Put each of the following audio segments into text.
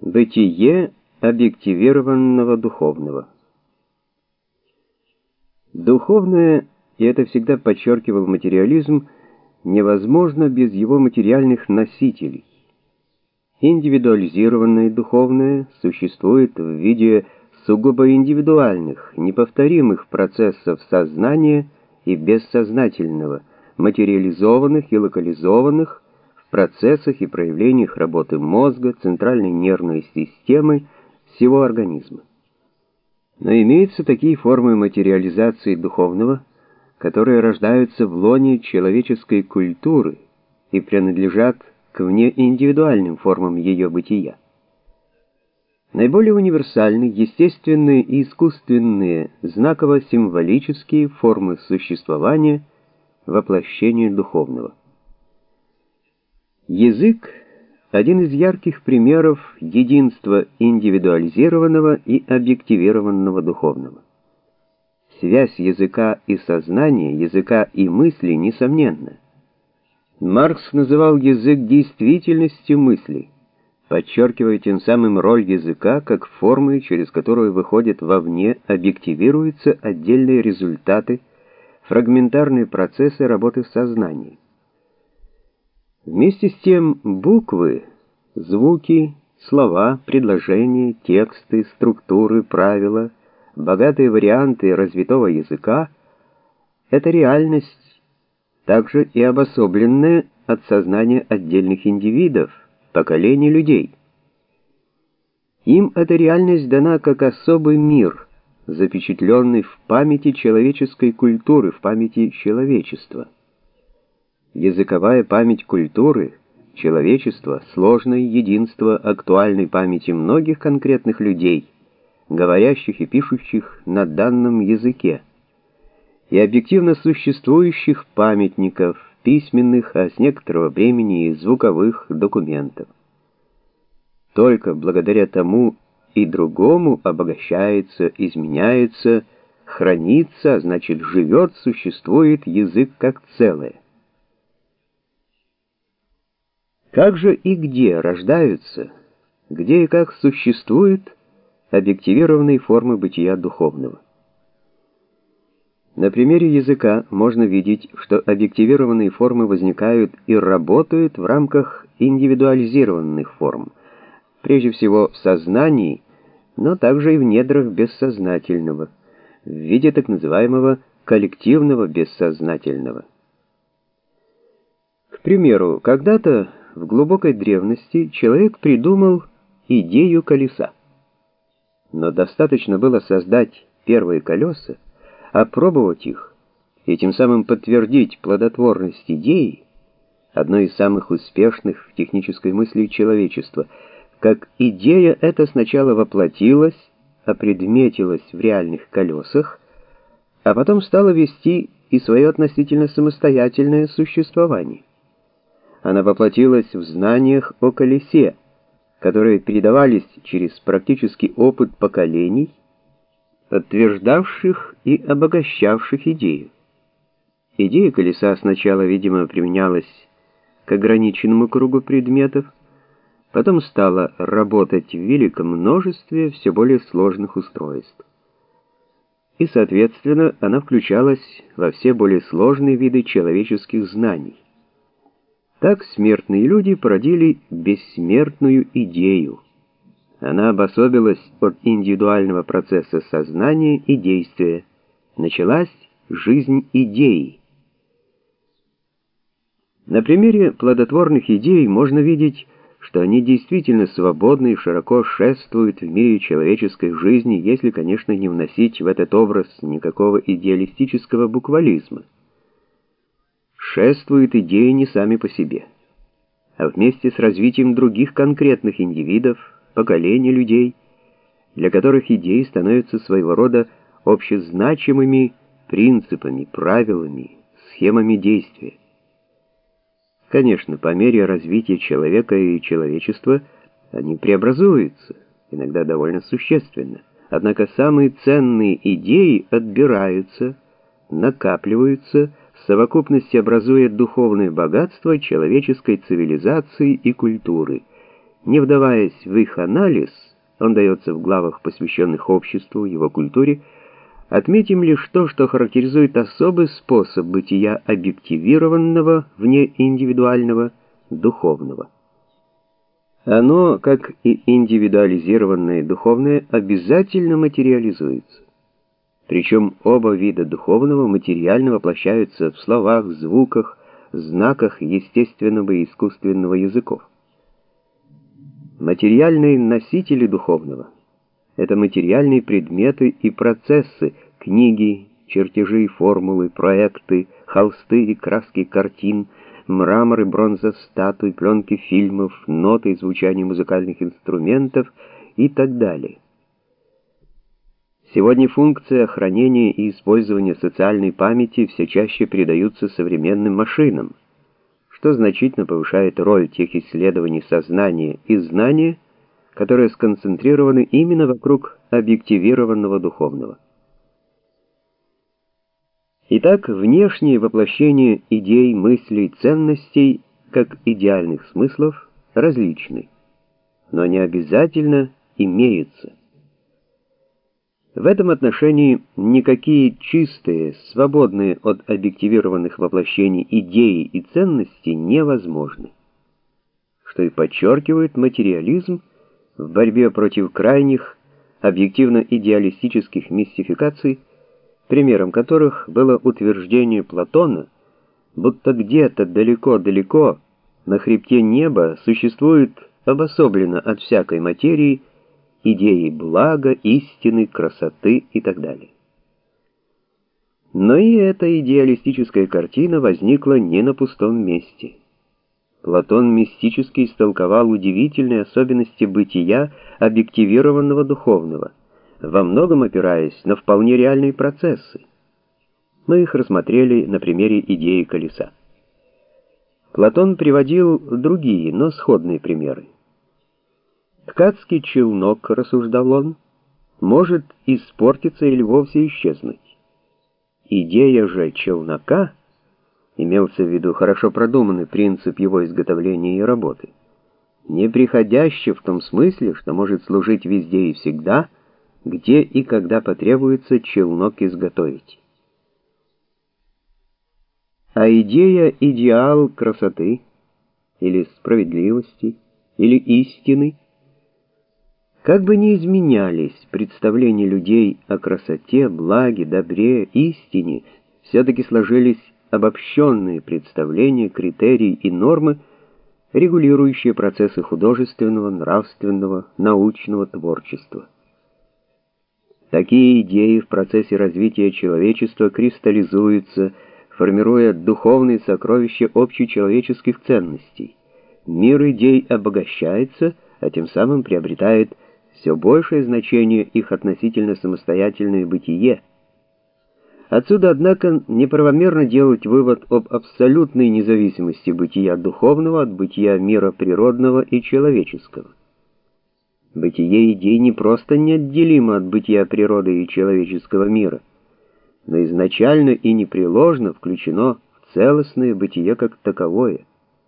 Бытие объективированного духовного. Духовное, и это всегда подчеркивал материализм, невозможно без его материальных носителей. Индивидуализированное духовное существует в виде сугубо индивидуальных, неповторимых процессов сознания и бессознательного, материализованных и локализованных в процессах и проявлениях работы мозга, центральной нервной системы, всего организма. Но имеются такие формы материализации духовного, которые рождаются в лоне человеческой культуры и принадлежат к внеиндивидуальным формам ее бытия. Наиболее универсальны естественные и искусственные знаково-символические формы существования воплощения духовного. Язык – один из ярких примеров единства индивидуализированного и объективированного духовного. Связь языка и сознания, языка и мысли несомненна. Маркс называл язык действительностью мысли, подчеркивая тем самым роль языка как формы, через которую выходят вовне, объективируются отдельные результаты, фрагментарные процессы работы сознания. Вместе с тем буквы, звуки, слова, предложения, тексты, структуры, правила, богатые варианты развитого языка — это реальность, также и обособленная от сознания отдельных индивидов, поколений людей. Им эта реальность дана как особый мир, запечатленный в памяти человеческой культуры, в памяти человечества. Языковая память культуры, человечества, сложное единство актуальной памяти многих конкретных людей, говорящих и пишущих на данном языке, и объективно существующих памятников, письменных, а с некоторого времени и звуковых документов. Только благодаря тому и другому обогащается, изменяется, хранится, а значит живет, существует язык как целое. Как же и где рождаются, где и как существуют объективированные формы бытия духовного? На примере языка можно видеть, что объективированные формы возникают и работают в рамках индивидуализированных форм, прежде всего в сознании, но также и в недрах бессознательного, в виде так называемого коллективного бессознательного. К примеру, когда-то в глубокой древности человек придумал идею колеса. Но достаточно было создать первые колеса, опробовать их и тем самым подтвердить плодотворность идеи, одной из самых успешных в технической мысли человечества, как идея эта сначала воплотилась, опредметилась в реальных колесах, а потом стала вести и свое относительно самостоятельное существование. Она воплотилась в знаниях о колесе, которые передавались через практический опыт поколений, подтверждавших и обогащавших идею. Идея колеса сначала, видимо, применялась к ограниченному кругу предметов, потом стала работать в великом множестве все более сложных устройств. И, соответственно, она включалась во все более сложные виды человеческих знаний. Так смертные люди породили бессмертную идею. Она обособилась от индивидуального процесса сознания и действия. Началась жизнь идеи. На примере плодотворных идей можно видеть, что они действительно свободны и широко шествуют в мире человеческой жизни, если, конечно, не вносить в этот образ никакого идеалистического буквализма. Шествуют идеи не сами по себе, а вместе с развитием других конкретных индивидов, поколений людей, для которых идеи становятся своего рода общезначимыми принципами, правилами, схемами действия. Конечно, по мере развития человека и человечества они преобразуются, иногда довольно существенно. Однако самые ценные идеи отбираются, накапливаются, в совокупности образуя духовное богатство человеческой цивилизации и культуры, Не вдаваясь в их анализ, он дается в главах, посвященных обществу, его культуре, отметим лишь то, что характеризует особый способ бытия объективированного, вне индивидуального, духовного. Оно, как и индивидуализированное духовное, обязательно материализуется. Причем оба вида духовного материально воплощаются в словах, звуках, знаках естественного и искусственного языков. Материальные носители духовного — это материальные предметы и процессы, книги, чертежи, формулы, проекты, холсты и краски картин, мрамор и бронза статуй, пленки фильмов, ноты и звучание музыкальных инструментов и так далее. Сегодня функция хранения и использования социальной памяти все чаще передаются современным машинам, что значительно повышает роль тех исследований сознания и знания, которые сконцентрированы именно вокруг объективированного духовного. Итак, внешнее воплощение идей, мыслей, ценностей, как идеальных смыслов, различны, но не обязательно имеются. В этом отношении никакие чистые, свободные от объективированных воплощений идеи и ценности невозможны, что и подчеркивает материализм в борьбе против крайних объективно-идеалистических мистификаций, примером которых было утверждение Платона, будто где-то далеко-далеко на хребте неба существует обособленно от всякой материи идеи блага, истины, красоты и так далее. Но и эта идеалистическая картина возникла не на пустом месте. Платон мистически истолковал удивительные особенности бытия объективированного духовного, во многом опираясь на вполне реальные процессы. Мы их рассмотрели на примере идеи колеса. Платон приводил другие, но сходные примеры. Ткацкий челнок, рассуждал он, может испортиться или вовсе исчезнуть. Идея же челнока, имелся в виду хорошо продуманный принцип его изготовления и работы, неприходящий в том смысле, что может служить везде и всегда, где и когда потребуется челнок изготовить. А идея, идеал красоты, или справедливости, или истины, как бы ни изменялись представления людей о красоте, благе, добре, истине, все-таки сложились обобщенные представления, критерии и нормы, регулирующие процессы художественного, нравственного, научного творчества. Такие идеи в процессе развития человечества кристаллизуются, формируя духовные сокровища общечеловеческих ценностей. Мир идей обогащается, а тем самым приобретает все большее значение их относительно самостоятельное бытие. Отсюда, однако, неправомерно делать вывод об абсолютной независимости бытия духовного от бытия мира природного и человеческого. Бытие идей не просто неотделимо от бытия природы и человеческого мира, но изначально и непреложно включено в целостное бытие как таковое.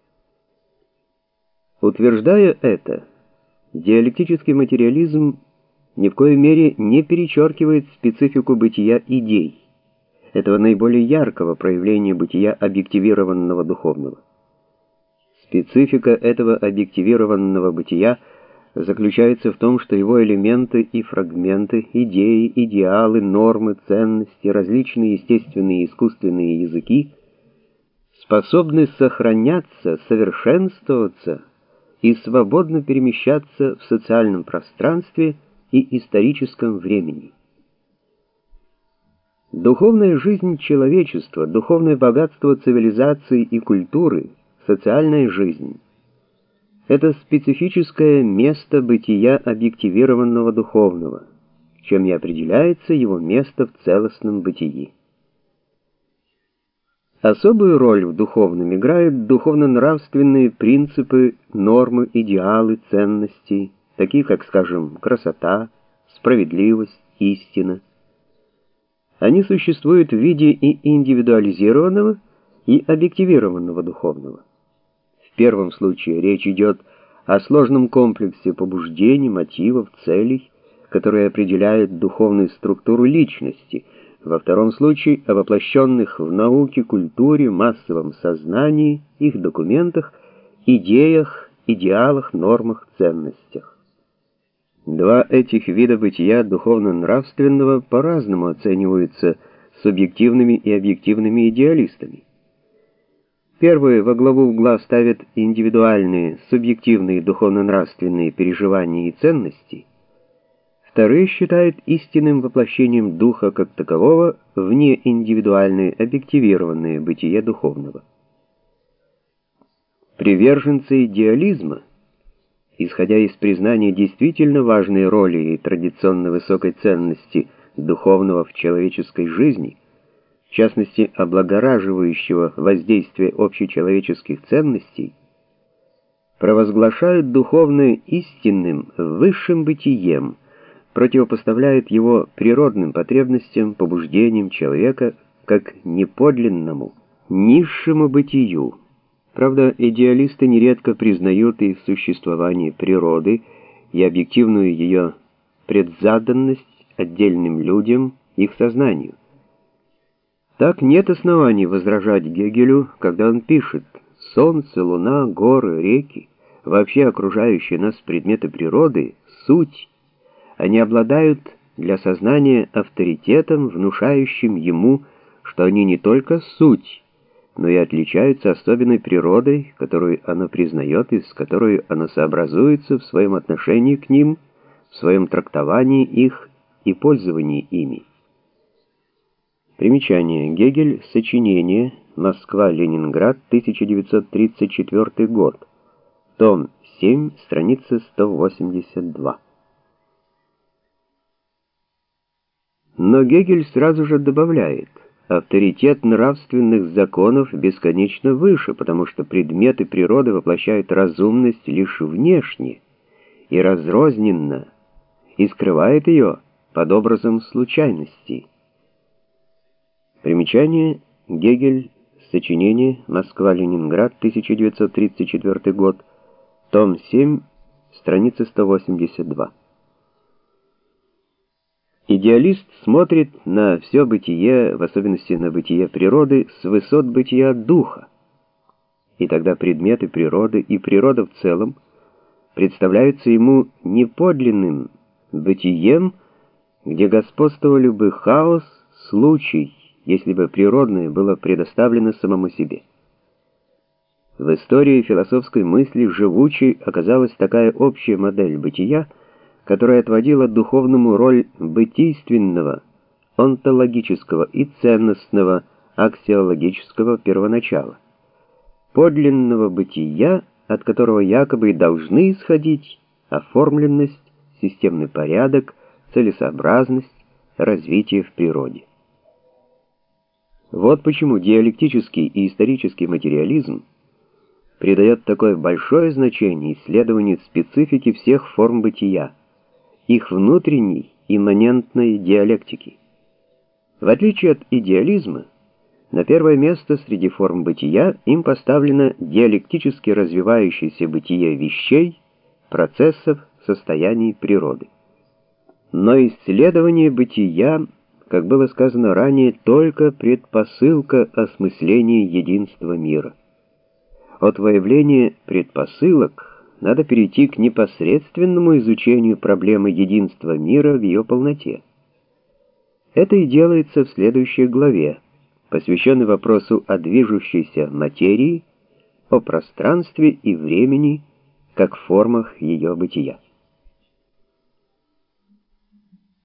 Утверждая это, диалектический материализм ни в коей мере не перечеркивает специфику бытия идей, этого наиболее яркого проявления бытия объективированного духовного. Специфика этого объективированного бытия заключается в том, что его элементы и фрагменты, идеи, идеалы, нормы, ценности, различные естественные и искусственные языки способны сохраняться, совершенствоваться и свободно перемещаться в социальном пространстве и историческом времени. Духовная жизнь человечества, духовное богатство цивилизации и культуры, социальная жизнь — это специфическое место бытия объективированного духовного, чем и определяется его место в целостном бытии. Особую роль в духовном играют духовно-нравственные принципы, нормы, идеалы, ценности, такие как, скажем, красота, справедливость, истина. Они существуют в виде и индивидуализированного, и объективированного духовного. В первом случае речь идет о сложном комплексе побуждений, мотивов, целей, которые определяют духовную структуру личности, во втором случае о воплощенных в науке, культуре, массовом сознании, их документах, идеях, идеалах, нормах, ценностях. Два этих вида бытия духовно-нравственного по-разному оцениваются субъективными и объективными идеалистами. Первые во главу угла ставят индивидуальные, субъективные духовно-нравственные переживания и ценности. Вторые считают истинным воплощением духа как такового вне индивидуальное, объективированное бытие духовного. Приверженцы идеализма, исходя из признания действительно важной роли и традиционно высокой ценности духовного в человеческой жизни, в частности, облагораживающего воздействия общечеловеческих ценностей, провозглашают духовное истинным, высшим бытием, противопоставляют его природным потребностям, побуждениям человека как неподлинному, низшему бытию. Правда, идеалисты нередко признают и существование природы, и объективную ее предзаданность отдельным людям, их сознанию. Так нет оснований возражать Гегелю, когда он пишет: «Солнце, луна, горы, реки, вообще окружающие нас предметы природы — суть. Они обладают для сознания авторитетом, внушающим ему, что они не только суть, но и отличаются особенной природой, которую оно признает и с которой оно сообразуется в своем отношении к ним, в своем трактовании их и пользовании ими». Примечание. Гегель. Сочинение. Москва-Ленинград. 1934 год. Том 7. Страница 182. Но Гегель сразу же добавляет: авторитет нравственных законов бесконечно выше, потому что предметы природы воплощают разумность лишь внешне и разрозненно, и скрывает ее под образом случайности. Примечание. Гегель. Сочинение. Москва-Ленинград. 1934 год. Том 7. Страница 182. Идеалист смотрит на все бытие, в особенности на бытие природы, с высот бытия духа. И тогда предметы природы и природа в целом представляются ему неподлинным бытием, где господствовали бы хаос, случай, если бы природное было предоставлено самому себе. В истории философской мысли живучей оказалась такая общая модель бытия, которая отводила духовному роль бытийственного, онтологического и ценностного, аксиологического первоначала, подлинного бытия, от которого якобы и должны исходить оформленность, системный порядок, целесообразность, развитие в природе. Вот почему диалектический и исторический материализм придает такое большое значение исследованию специфики всех форм бытия, их внутренней имманентной диалектики. В отличие от идеализма, на первое место среди форм бытия им поставлено диалектически развивающееся бытие вещей, процессов, состояний природы. Но исследование бытия, как было сказано ранее, только предпосылка осмысления единства мира. От выявления предпосылок надо перейти к непосредственному изучению проблемы единства мира в ее полноте. Это и делается в следующей главе, посвященной вопросу о движущейся материи, о пространстве и времени как формах ее бытия.